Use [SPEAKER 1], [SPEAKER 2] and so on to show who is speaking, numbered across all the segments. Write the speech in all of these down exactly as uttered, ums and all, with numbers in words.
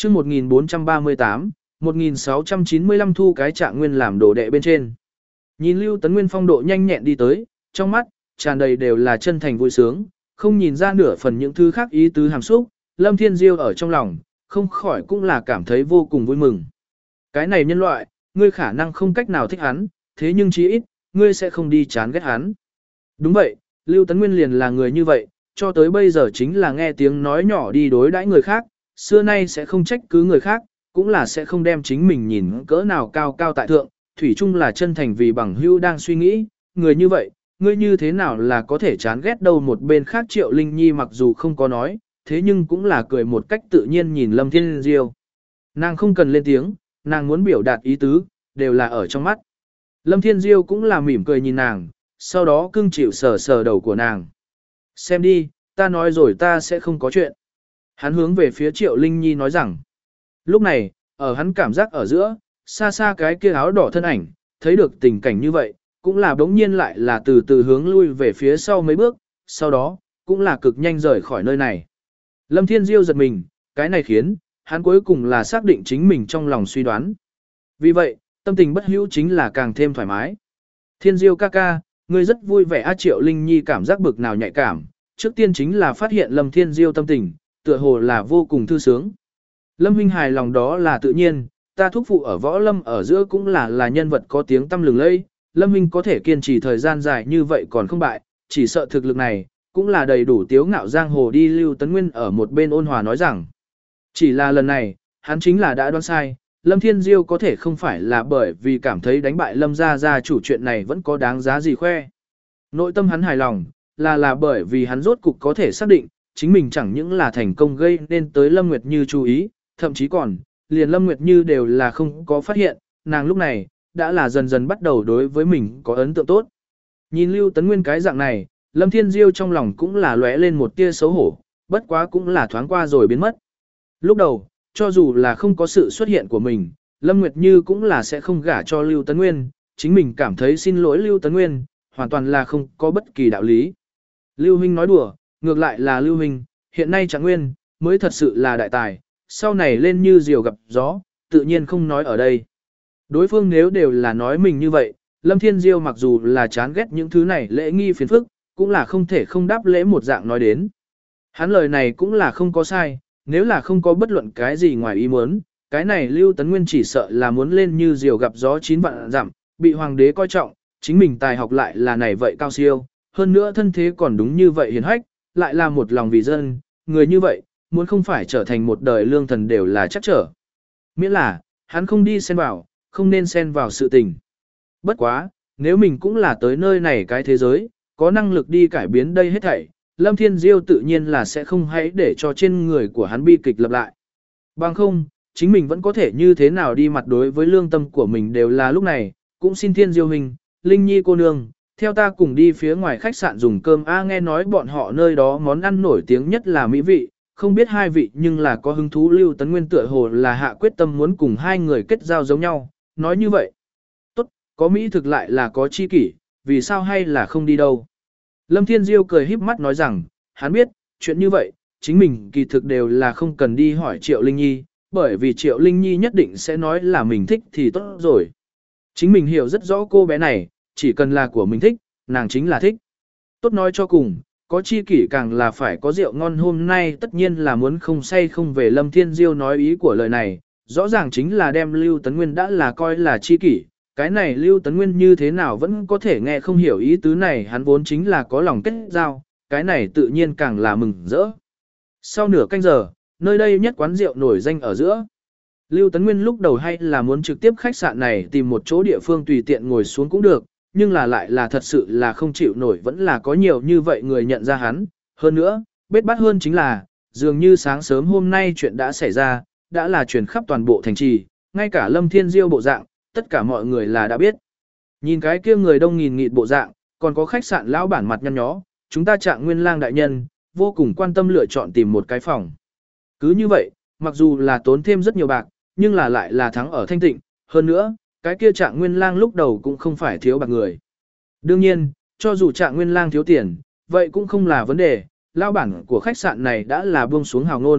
[SPEAKER 1] chương một nghìn bốn trăm ba mươi tám, một nghìn sáu trăm chín mươi lăm thu cái Trạng Nguyên làm đồ đệ bên trên. Nhìn Lưu Tấn Nguyên phong độ nhanh nhẹn đi tới, trong mắt tràn đầy đều là chân thành vui sướng, không nhìn ra nửa phần những thứ khác ý tứ hàm xúc, Lâm Thiên Diêu ở trong lòng, không khỏi cũng là cảm thấy vô cùng vui mừng. Cái này nhân loại, ngươi khả năng không cách nào thích hắn, thế nhưng chí ít, ngươi sẽ không đi chán ghét hắn. Đúng vậy, Lưu Tấn Nguyên liền là người như vậy, cho tới bây giờ chính là nghe tiếng nói nhỏ đi đối đãi người khác, xưa nay sẽ không trách cứ người khác, cũng là sẽ không đem chính mình nhìn cỡ nào cao cao tại thượng, thủy chung là chân thành vì bằng hữu đang suy nghĩ, người như vậy, ngươi như thế nào là có thể chán ghét đâu. Một bên khác Triệu Linh Nhi mặc dù không có nói, thế nhưng cũng là cười một cách tự nhiên nhìn Lâm Thiên Diêu. Nàng không cần lên tiếng, nàng muốn biểu đạt ý tứ, đều là ở trong mắt. Lâm Thiên Diêu cũng là mỉm cười nhìn nàng, sau đó cưng chịu sờ sờ đầu của nàng. Xem đi, ta nói rồi ta sẽ không có chuyện. Hắn hướng về phía Triệu Linh Nhi nói rằng. Lúc này, ở hắn cảm giác ở giữa, xa xa cái kia áo đỏ thân ảnh, thấy được tình cảnh như vậy, cũng là bỗng nhiên lại là từ từ hướng lui về phía sau mấy bước, sau đó, cũng là cực nhanh rời khỏi nơi này. Lâm Thiên Diêu giật mình, cái này khiến, hắn cuối cùng là xác định chính mình trong lòng suy đoán. Vì vậy, tâm tình bất hữu chính là càng thêm thoải mái. Thiên Diêu ca ca, ngươi rất vui vẻ. A Triệu Linh Nhi cảm giác bực nào nhạy cảm, trước tiên chính là phát hiện Lâm Thiên Diêu tâm tình, tựa hồ là vô cùng thư sướng. Lâm huynh hài lòng đó là tự nhiên, ta thúc phụ ở võ lâm ở giữa cũng là là nhân vật có tiếng tăm lừng lẫy. Lâm huynh có thể kiên trì thời gian dài như vậy còn không bại, chỉ sợ thực lực này, cũng là đầy đủ tiếu ngạo giang hồ đi. Lưu Tấn Nguyên ở một bên ôn hòa nói rằng, chỉ là lần này, hắn chính là đã đoán sai, Lâm Thiên Diêu có thể không phải là bởi vì cảm thấy đánh bại Lâm gia gia chủ chuyện này vẫn có đáng giá gì khoe. Nội tâm hắn hài lòng, là là bởi vì hắn rốt cục có thể xác định, chính mình chẳng những là thành công gây nên tới Lâm Nguyệt Như chú ý, thậm chí còn, liền Lâm Nguyệt Như đều là không có phát hiện, nàng lúc này, đã là dần dần bắt đầu đối với mình có ấn tượng tốt. Nhìn Lưu Tấn Nguyên cái dạng này, Lâm Thiên Diêu trong lòng cũng là lóe lên một tia xấu hổ, bất quá cũng là thoáng qua rồi biến mất. Lúc đầu, cho dù là không có sự xuất hiện của mình, Lâm Nguyệt Như cũng là sẽ không gả cho Lưu Tấn Nguyên, chính mình cảm thấy xin lỗi Lưu Tấn Nguyên, hoàn toàn là không có bất kỳ đạo lý. Lưu huynh nói đùa, ngược lại là Lưu huynh, hiện nay Trạng Nguyên, mới thật sự là đại tài, sau này lên như diều gặp gió, tự nhiên không nói ở đây. Đối phương nếu đều là nói mình như vậy, Lâm Thiên Diêu mặc dù là chán ghét những thứ này lễ nghi phiền phức, cũng là không thể không đáp lễ một dạng nói đến. Hắn lời này cũng là không có sai, nếu là không có bất luận cái gì ngoài ý muốn, cái này Lưu Tấn Nguyên chỉ sợ là muốn lên như diều gặp gió chín vạn dặm, bị hoàng đế coi trọng, chính mình tài học lại là này vậy cao siêu, hơn nữa thân thế còn đúng như vậy hiền hách, lại là một lòng vì dân, người như vậy, muốn không phải trở thành một đời lương thần đều là chắc trở. Miễn là, hắn không đi xen vào, không nên xen vào sự tình. Bất quá, nếu mình cũng là tới nơi này cái thế giới, có năng lực đi cải biến đây hết thảy, Lâm Thiên Diêu tự nhiên là sẽ không hãy để cho trên người của hắn bi kịch lặp lại. Bằng không, chính mình vẫn có thể như thế nào đi mặt đối với lương tâm của mình đều là lúc này, cũng xin Thiên Diêu hình, Linh Nhi cô nương, theo ta cùng đi phía ngoài khách sạn dùng cơm. A nghe nói bọn họ nơi đó món ăn nổi tiếng nhất là mỹ vị, không biết hai vị nhưng là có hứng thú. Lưu Tấn Nguyên tựa hồ là hạ quyết tâm muốn cùng hai người kết giao giống nhau, nói như vậy. Tốt, có mỹ thực lại là có chi kỷ, vì sao hay là không đi đâu. Lâm Thiên Diêu cười híp mắt nói rằng, hắn biết, chuyện như vậy, chính mình kỳ thực đều là không cần đi hỏi Triệu Linh Nhi, bởi vì Triệu Linh Nhi nhất định sẽ nói là mình thích thì tốt rồi. Chính mình hiểu rất rõ cô bé này, chỉ cần là của mình thích, nàng chính là thích. Tốt nói cho cùng, có chi kỷ càng là phải có rượu ngon. Hôm nay tất nhiên là muốn không say không về. Lâm Thiên Diêu nói ý của lời này, rõ ràng chính là đem Lưu Tấn Nguyên đã là coi là chi kỷ. Cái này Lưu Tấn Nguyên như thế nào vẫn có thể nghe không hiểu ý tứ này, hắn vốn chính là có lòng kết giao, cái này tự nhiên càng là mừng rỡ. Sau nửa canh giờ, nơi đây nhất quán rượu nổi danh ở giữa. Lưu Tấn Nguyên lúc đầu hay là muốn trực tiếp khách sạn này tìm một chỗ địa phương tùy tiện ngồi xuống cũng được, nhưng là lại là thật sự là không chịu nổi, vẫn là có nhiều như vậy người nhận ra hắn. Hơn nữa, bết bát hơn chính là, dường như sáng sớm hôm nay chuyện đã xảy ra, đã là truyền khắp toàn bộ thành trì, ngay cả Lâm Thiên Diêu bộ dạng, tất cả mọi người là đã biết. Nhìn cái kia người đông nghìn nghịt bộ dạng, còn có khách sạn lão bản mặt nhăn nhó, chúng ta Trạng Nguyên lang đại nhân, vô cùng quan tâm lựa chọn tìm một cái phòng. Cứ như vậy, mặc dù là tốn thêm rất nhiều bạc, nhưng là lại là thắng ở thanh tịnh, hơn nữa, cái kia Trạng Nguyên lang lúc đầu cũng không phải thiếu bạc người. Đương nhiên, cho dù Trạng Nguyên lang thiếu tiền, vậy cũng không là vấn đề, lão bản của khách sạn này đã là buông xuống hào ngôn,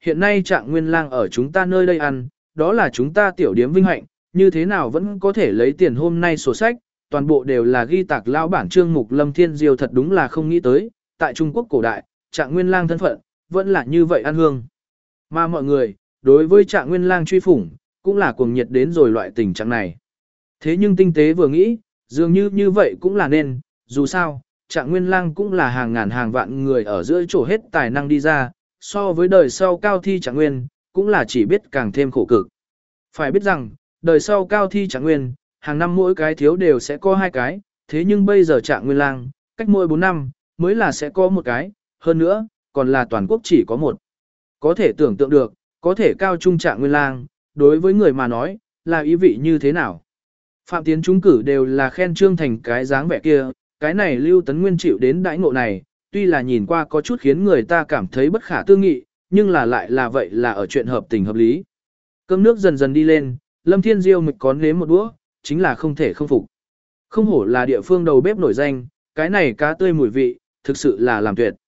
[SPEAKER 1] hiện nay Trạng Nguyên Lang ở chúng ta nơi đây ăn, đó là chúng ta tiểu điếm vinh hạnh, như thế nào vẫn có thể lấy tiền hôm nay sổ sách, toàn bộ đều là ghi tạc lão bản Trương Mục Lâm Thiên Diêu thật đúng là không nghĩ tới, tại Trung Quốc cổ đại, Trạng Nguyên Lang thân phận, vẫn là như vậy ăn hương. Mà mọi người, đối với Trạng Nguyên Lang truy phủng, cũng là cuồng nhiệt đến rồi loại tình trạng này. Thế nhưng tinh tế vừa nghĩ, dường như như vậy cũng là nên, dù sao, Trạng Nguyên Lang cũng là hàng ngàn hàng vạn người ở giữa chỗ hết tài năng đi ra, so với đời sau cao thi Trạng Nguyên, cũng là chỉ biết càng thêm khổ cực. Phải biết rằng, đời sau cao thi Trạng Nguyên, hàng năm mỗi cái thiếu đều sẽ có hai cái, thế nhưng bây giờ Trạng Nguyên Lang, cách mỗi bốn năm, mới là sẽ có một cái, hơn nữa, còn là toàn quốc chỉ có một. Có thể tưởng tượng được, có thể cao trung Trạng Nguyên Lang, đối với người mà nói, là ý vị như thế nào. Phạm Tiến trúng cử đều là khen Trương Thành cái dáng vẻ kia, cái này Lưu Tấn Nguyên chịu đến đãi ngộ này, tuy là nhìn qua có chút khiến người ta cảm thấy bất khả tư nghị, nhưng là lại là vậy là ở chuyện hợp tình hợp lý. Cơm nước dần dần đi lên, Lâm Thiên Diêu mịch có nếm một đũa, chính là không thể không phục. Không hổ là địa phương đầu bếp nổi danh, cái này cá tươi mùi vị, thực sự là làm tuyệt.